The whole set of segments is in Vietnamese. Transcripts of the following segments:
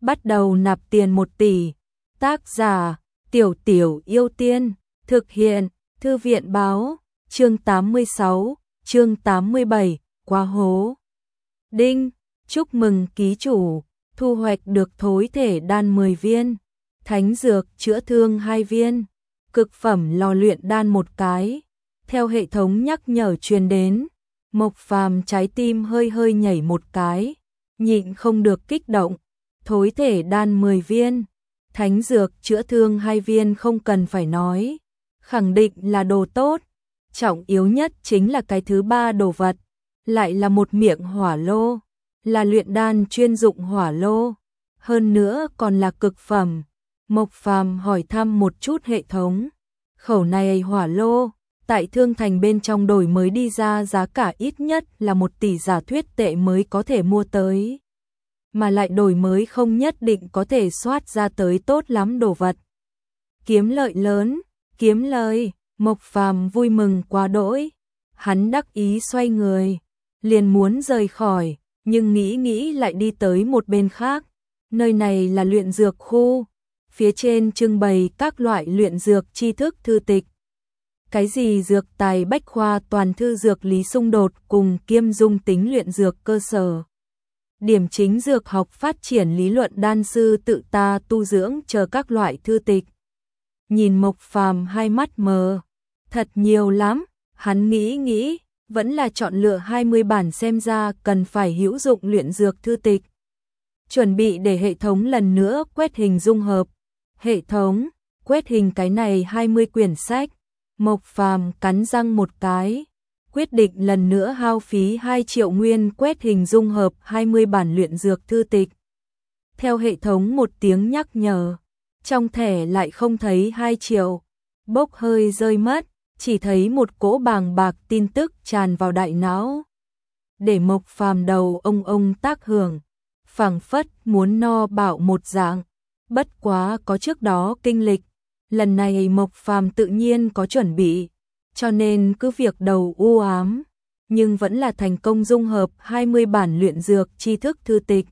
bắt đầu nạp tiền 1 tỷ. Tác giả, Tiểu Tiểu Yêu Tiên, thực hiện, Thư viện báo, chương 86, chương 87, quá hố. Đinh, chúc mừng ký chủ, thu hoạch được thối thể đan 10 viên, thánh dược chữa thương 2 viên, cực phẩm lò luyện đan 1 cái. Theo hệ thống nhắc nhở truyền đến, Mộc Phàm trái tim hơi hơi nhảy 1 cái, nhịn không được kích động. Thối thể đan 10 viên, thánh dược chữa thương 2 viên không cần phải nói, khẳng định là đồ tốt. Trọng yếu nhất chính là cái thứ 3 đồ vật, lại là một miệng hỏa lô, là luyện đan chuyên dụng hỏa lô, hơn nữa còn là cực phẩm. Mộc Phàm hỏi thăm một chút hệ thống, khẩu này hỏa lô, tại Thương Thành bên trong đổi mới đi ra giá cả ít nhất là 1 tỷ giả thuyết tệ mới có thể mua tới. Mà lại đổi mới không nhất định có thể soát ra tới tốt lắm đồ vật. Kiếm lợi lớn, kiếm lời, Mộc Phàm vui mừng quá đỗi. Hắn đắc ý xoay người, liền muốn rời khỏi, nhưng nghĩ lại đi tới một bên khác. Nơi này là luyện dược khu, phía trên trưng bày các loại luyện dược tri thức thư tịch. Cái gì dược tài bách khoa toàn thư dược lý xung đột cùng kiêm dung tính luyện dược cơ sở. Điểm chính dược học phát triển lý luận đan sư tự ta tu dưỡng chờ các loại thư tịch. Nhìn Mộc Phàm hai mắt mờ, thật nhiều lắm, hắn nghĩ, vẫn là chọn lựa 20 bản xem ra cần phải hữu dụng luyện dược thư tịch. Chuẩn bị để hệ thống lần nữa quét hình dung hợp. Hệ thống, quét hình cái này 20 quyển sách. Mộc Phàm cắn răng một cái, quyết định lần nữa hao phí 2 triệu nguyên quét hình dung hợp 20 bản luyện dược thư tịch. Theo hệ thống một tiếng nhắc nhở, trong thẻ lại không thấy 2 triệu, bốc hơi rơi mất, chỉ thấy một cỗ bàng bạc tin tức tràn vào đại não. Để Mộc Phàm đầu ông tác hưởng, phảng phất muốn no bạo một dạng, bất quá có trước đó kinh lịch. Lần này Mộc Phàm tự nhiên có chuẩn bị, cho nên cứ việc đầu u ám, nhưng vẫn là thành công dung hợp 20 bản luyện dược tri thức thư tịch.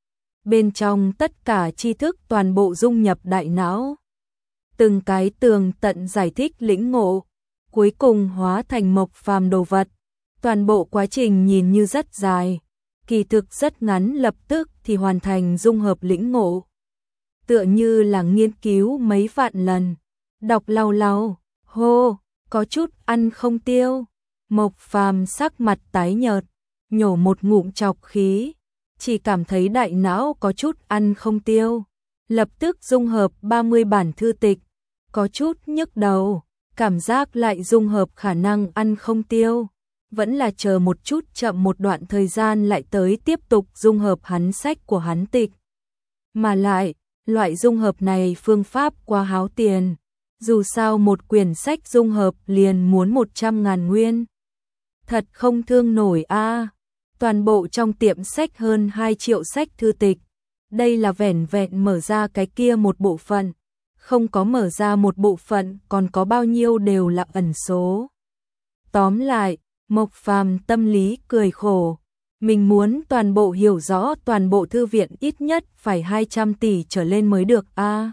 Bên trong tất cả tri thức toàn bộ dung nhập đại não. Từng cái tường tận giải thích lĩnh ngộ, cuối cùng hóa thành Mộc Phàm đồ vật. Toàn bộ quá trình nhìn như rất dài, kỳ thực rất ngắn, lập tức thì hoàn thành dung hợp lĩnh ngộ. Tựa như là nghiên cứu mấy vạn lần, đọc lau, hô, có chút ăn không tiêu. Mộc Phàm sắc mặt tái nhợt, nhổ một ngụm trọc khí, chỉ cảm thấy đại não có chút ăn không tiêu. Lập tức dung hợp 30 bản thư tịch, có chút nhức đầu, cảm giác lại dung hợp khả năng ăn không tiêu. Vẫn là chờ một chút, chậm một đoạn thời gian lại tới tiếp tục dung hợp hắn sách của hắn tịch. Mà lại, loại dung hợp này phương pháp quá háo tiền. Dù sao một quyển sách dung hợp liền muốn 100.000 nguyên. Thật không thương nổi a. Toàn bộ trong tiệm sách hơn 2 triệu sách thư tịch. Đây là vẻn vẹn mở ra cái kia một bộ phận. Không có mở ra một bộ phận, còn có bao nhiêu đều là ẩn số. Tóm lại, Mộc Phàm tâm lý cười khổ. Mình muốn toàn bộ hiểu rõ toàn bộ thư viện ít nhất phải 200 tỷ trở lên mới được a.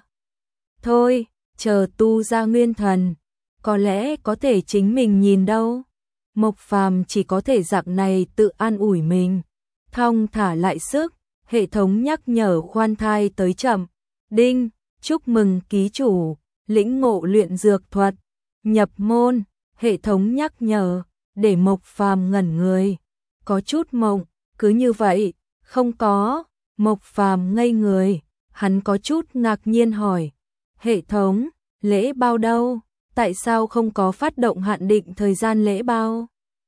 Thôi, chờ tu ra nguyên thần, có lẽ có thể chính mình nhìn đâu. Mộc Phàm chỉ có thể dạng này tự an ủi mình. Thong thả lại sức, hệ thống nhắc nhở khoan thai tới chậm. Đinh, chúc mừng ký chủ, lĩnh ngộ luyện dược thuật, nhập môn. Hệ thống nhắc nhở, để Mộc Phàm ngẩn người, có chút mộng, cứ như vậy, không có. Mộc Phàm ngây người, hắn có chút ngạc nhiên hỏi, hệ thống, lễ bao đâu, tại sao không có phát động hạn định thời gian lễ bao?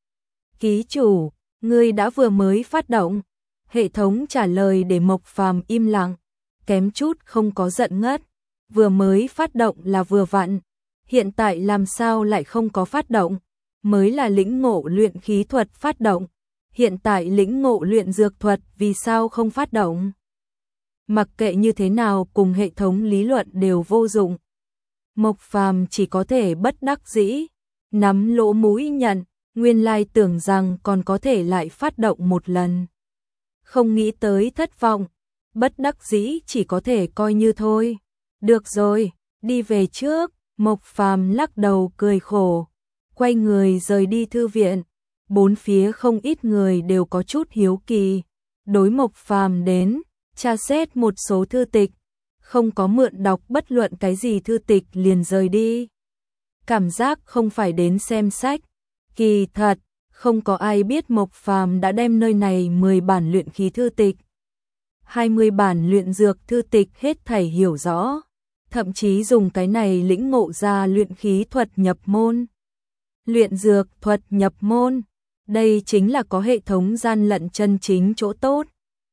Ký chủ, ngươi đã vừa mới phát động. Hệ thống trả lời để Mộc Phàm im lặng, kém chút không có giận ngất. Vừa mới phát động là vừa vặn, hiện tại làm sao lại không có phát động? Mới là lĩnh ngộ luyện khí thuật phát động, hiện tại lĩnh ngộ luyện dược thuật vì sao không phát động? Mặc kệ như thế nào, cùng hệ thống lý luận đều vô dụng. Mộc Phàm chỉ có thể bất đắc dĩ, nắm lỗ mũi nhận, nguyên lai tưởng rằng còn có thể lại phát động một lần. Không nghĩ tới thất vọng, bất đắc dĩ chỉ có thể coi như thôi. Được rồi, đi về trước. Mộc Phàm lắc đầu cười khổ, quay người rời đi thư viện. Bốn phía không ít người đều có chút hiếu kỳ, đối Mộc Phàm đến tra xét một số thư tịch, không có mượn đọc bất luận cái gì thư tịch liền rời đi. Cảm giác không phải đến xem sách. Kỳ thật, không có ai biết Mộc Phàm đã đem nơi này 10 bản luyện khí thư tịch, 20 bản luyện dược thư tịch hết thảy hiểu rõ, thậm chí dùng cái này lĩnh ngộ ra luyện khí thuật nhập môn. Luyện dược thuật nhập môn, đây chính là có hệ thống gian lận chân chính chỗ tốt.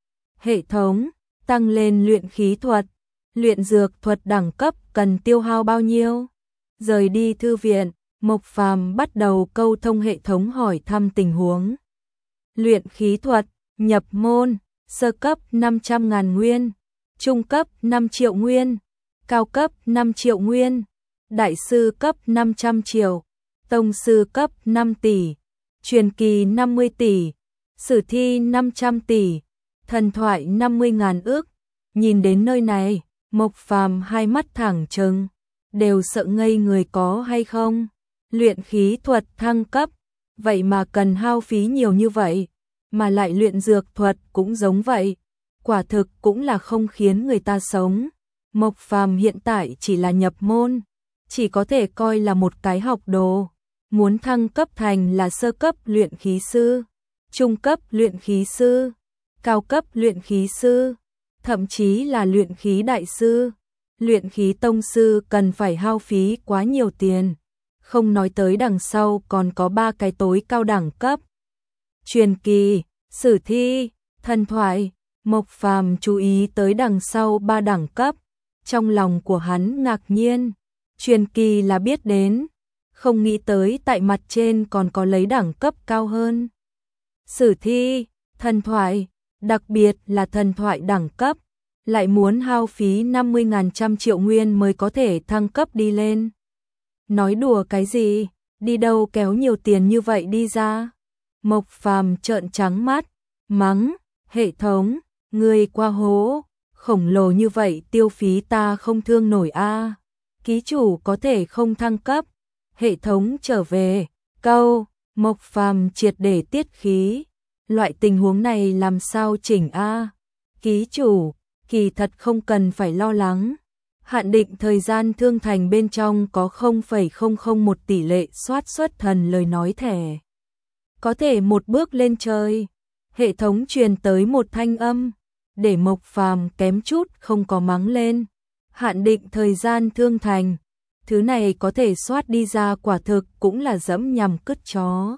Hệ thống tăng lên luyện khí thuật, luyện dược thuật đẳng cấp cần tiêu hao bao nhiêu? Rời đi thư viện, Mộc Phàm bắt đầu câu thông hệ thống hỏi thăm tình huống. Luyện khí thuật nhập môn, sơ cấp 500.000 nguyên, trung cấp 5 triệu nguyên, cao cấp 5 triệu nguyên, đại sư cấp 500 triệu, tông sư cấp 5 tỷ, truyền kỳ 50 tỷ, sử thi 500 tỷ, thần thoại 50.000 ức. Nhìn đến nơi này, Mộc Phàm hai mắt thẳng trừng, đều sợ ngây người có hay không. Luyện khí thuật thăng cấp, vậy mà cần hao phí nhiều như vậy, mà lại luyện dược thuật cũng giống vậy, quả thực cũng là không khiến người ta sống. Mộc Phàm hiện tại chỉ là nhập môn, chỉ có thể coi là một cái học đồ, muốn thăng cấp thành là sơ cấp luyện khí sư, trung cấp luyện khí sư, cao cấp luyện khí sư, thậm chí là luyện khí đại sư, luyện khí tông sư cần phải hao phí quá nhiều tiền. Không nói tới đằng sau còn có 3 cái tối cao đẳng cấp. Truyền kỳ, sử thi, thần thoại. Mộc Phàm chú ý tới đằng sau 3 đẳng cấp, trong lòng của hắn ngạc nhiên. Truyền kỳ là biết đến, không nghĩ tới tại mặt trên còn có lấy đẳng cấp cao hơn. Sử thi, thần thoại, đặc biệt là thần thoại đẳng cấp, lại muốn hao phí 50.000 triệu nguyên mới có thể thăng cấp đi lên. Nói đùa cái gì, đi đâu kéo nhiều tiền như vậy đi ra. Mộc Phàm trợn trắng mắt, mắng, hệ thống, ngươi qua hố, khổng lồ như vậy tiêu phí ta không thương nổi a. Ký chủ có thể không thăng cấp, hệ thống trở về, câu, Mộc Phàm triệt để tiết khí, loại tình huống này làm sao chỉnh a. Ký chủ, kỳ thật không cần phải lo lắng. Hạn định thời gian thương thành bên trong có 0,001 tỷ lệ soát xuất thần lời nói thẻ. Có thể một bước lên trời. Hệ thống truyền tới một thanh âm, để Mộc Phàm kém chút không có mắng lên. Hạn định thời gian thương thành, thứ này có thể soát đi ra quả thực cũng là dẫm nhằm cứt chó.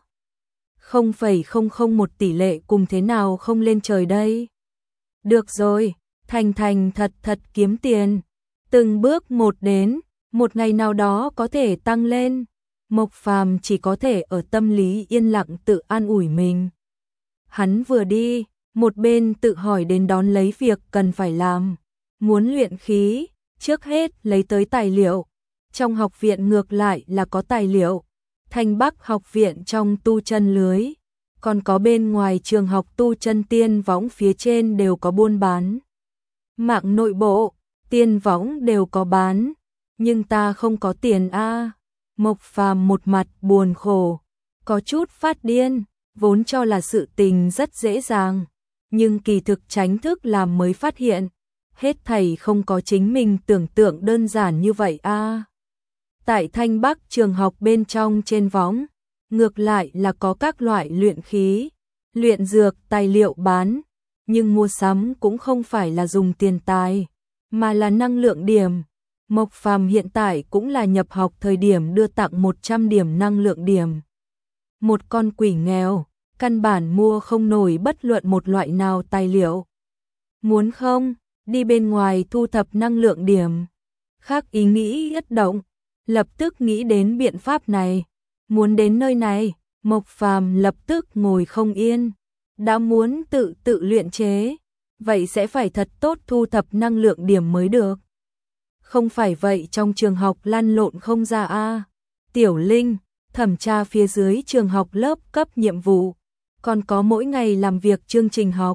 0,001 tỷ lệ cùng thế nào không lên trời đây? Được rồi, thành thật thật kiếm tiền. Từng bước một đến, một ngày nào đó có thể tăng lên. Mộc Phàm chỉ có thể ở tâm lý yên lặng tự an ủi mình. Hắn vừa đi, một bên tự hỏi đến đón lấy việc cần phải làm. Muốn luyện khí, trước hết lấy tới tài liệu. Trong học viện ngược lại là có tài liệu. Thanh Bắc học viện trong tu chân lưới, còn có bên ngoài trường học tu chân tiên võng phía trên đều có buôn bán. Mạng nội bộ, tiên võng đều có bán, nhưng ta không có tiền a. Mộc Phàm một mặt buồn khổ, có chút phát điên, vốn cho là sự tình rất dễ dàng, nhưng kỳ thực tránh thức làm mới phát hiện, hết thảy không có chính mình tưởng tượng đơn giản như vậy a. Tại Thanh Bắc trường học bên trong trên võng, ngược lại là có các loại luyện khí, luyện dược tài liệu bán, nhưng mua sắm cũng không phải là dùng tiền tài, mà là năng lượng điểm. Mộc Phàm hiện tại cũng là nhập học thời điểm đưa tặng 100 điểm năng lượng điểm. Một con quỷ nghèo, căn bản mua không nổi bất luận một loại nào tài liệu. Muốn không, đi bên ngoài thu thập năng lượng điểm. Khác ý nghĩ nhất động, lập tức nghĩ đến biện pháp này. Muốn đến nơi này, Mộc Phàm lập tức ngồi không yên. Đã muốn tự luyện chế, vậy sẽ phải thật tốt thu thập năng lượng điểm mới được. Không phải vậy trong trường học lăn lộn không ra a. Tiểu Linh, thẩm tra phía dưới trường học lớp cấp nhiệm vụ, còn có mỗi ngày làm việc chương trình học.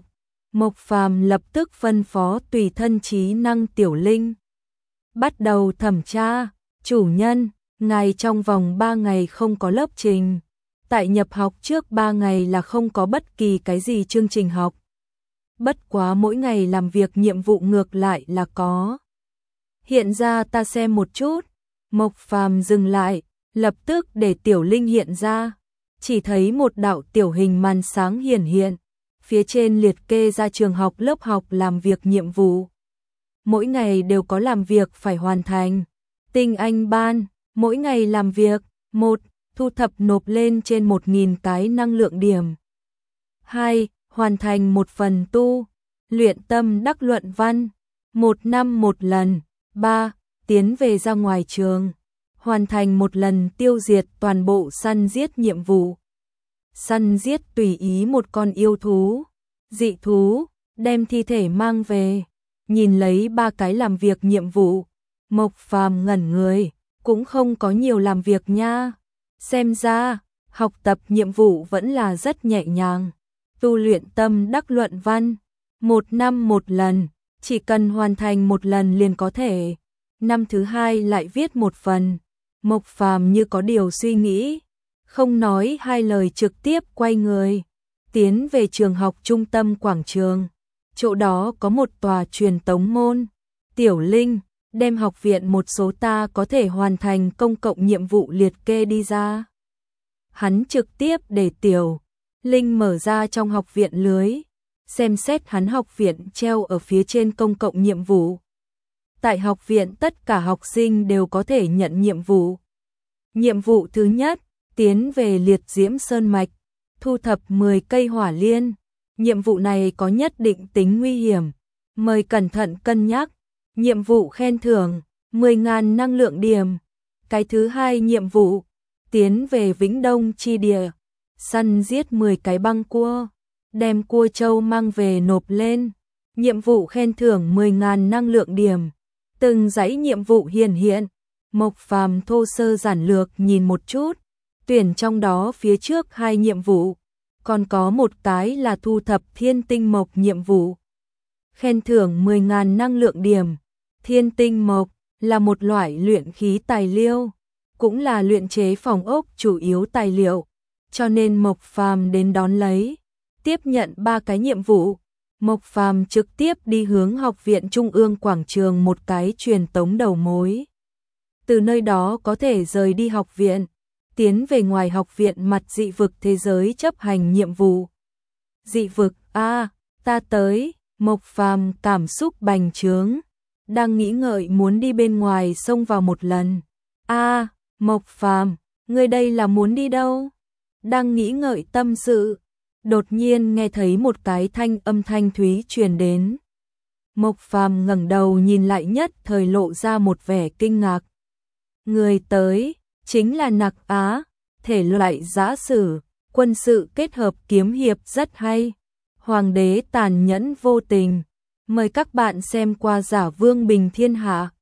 Mộc Phàm lập tức phân phó tùy thân trí năng Tiểu Linh. Bắt đầu thẩm tra, chủ nhân, ngài trong vòng 3 ngày không có lớp trình. Tại nhập học trước 3 ngày là không có bất kỳ cái gì chương trình học. Bất quá mỗi ngày làm việc nhiệm vụ ngược lại là có. Hiện ra ta xem một chút. Mộc Phàm dừng lại, lập tức để Tiểu Linh hiện ra. Chỉ thấy một đạo tiểu hình màn sáng hiển hiện. Phía trên liệt kê ra trường học lớp học làm việc nhiệm vụ. Mỗi ngày đều có làm việc phải hoàn thành. Tinh Anh ban, mỗi ngày làm việc. 1. Thu thập nộp lên trên 1000 cái năng lượng điểm. 2. Hoàn thành một phần tu luyện tâm đắc luận văn, 1 năm 1 lần. 3. Tiến về ra ngoài trường, hoàn thành một lần tiêu diệt toàn bộ săn giết nhiệm vụ. Săn giết tùy ý một con yêu thú, dị thú, đem thi thể mang về. Nhìn lấy 3 cái làm việc nhiệm vụ, Mộc Phàm ngẩn người, cũng không có nhiều làm việc nha. Xem ra, học tập nhiệm vụ vẫn là rất nhẹ nhàng. Tu luyện tâm đắc luận văn, 1 năm 1 lần, chỉ cần hoàn thành 1 lần liền có thể. Năm thứ 2 lại viết 1 phần. Mộc Phàm như có điều suy nghĩ, không nói 2 lời trực tiếp quay người, tiến về trường học trung tâm quảng trường. Chỗ đó có một tòa truyền tống môn. Tiểu Linh, đem học viện một số ta có thể hoàn thành công cộng nhiệm vụ liệt kê đi ra. Hắn trực tiếp để Tiểu Linh mở ra trong học viện lưới, xem xét hắn học viện treo ở phía trên công cộng nhiệm vụ. Tại học viện tất cả học sinh đều có thể nhận nhiệm vụ. Nhiệm vụ thứ nhất, tiến về liệt diễm sơn mạch, thu thập 10 cây hỏa liên. Nhiệm vụ này có nhất định tính nguy hiểm, mời cẩn thận cân nhắc. Nhiệm vụ khen thưởng, 10.000 năng lượng điểm. Cái thứ hai nhiệm vụ, tiến về Vĩnh Đông chi địa, săn giết 10 cái băng cua, đem cua trâu mang về nộp lên. Nhiệm vụ khen thưởng 10.000 năng lượng điểm. Từng dãy nhiệm vụ hiển hiện, Mộc Phàm thô sơ giản lược nhìn một chút, tuyển trong đó phía trước 2 nhiệm vụ, còn có một cái là thu thập thiên tinh mộc nhiệm vụ. Khen thưởng 10.000 năng lượng điểm. Thiên tinh mộc là một loại luyện khí tài liệu, cũng là luyện chế phòng ốc chủ yếu tài liệu, cho nên Mộc Phàm đến đón lấy, tiếp nhận 3 cái nhiệm vụ. Mộc Phàm trực tiếp đi hướng học viện Trung ương quảng trường một cái truyền tống đầu mối. Từ nơi đó có thể rời đi học viện, tiến về ngoài học viện mặt dị vực thế giới chấp hành nhiệm vụ. Dị vực, ta tới. Mộc Phàm cảm xúc bành trướng, đang nghĩ ngợi muốn đi bên ngoài xông vào một lần. Mộc Phàm, ngươi đây là muốn đi đâu? Đang nghĩ ngợi tâm sự, đột nhiên nghe thấy một cái âm thanh thúy truyền đến. Mộc Phàm ngẩng đầu nhìn lại, nhất thời lộ ra một vẻ kinh ngạc. Người tới chính là Nặc Á, thể loại giã sử, quân sự kết hợp kiếm hiệp rất hay. Hoàng đế tàn nhẫn vô tình. Mời các bạn xem qua Giả Vương Bình Thiên Hạ.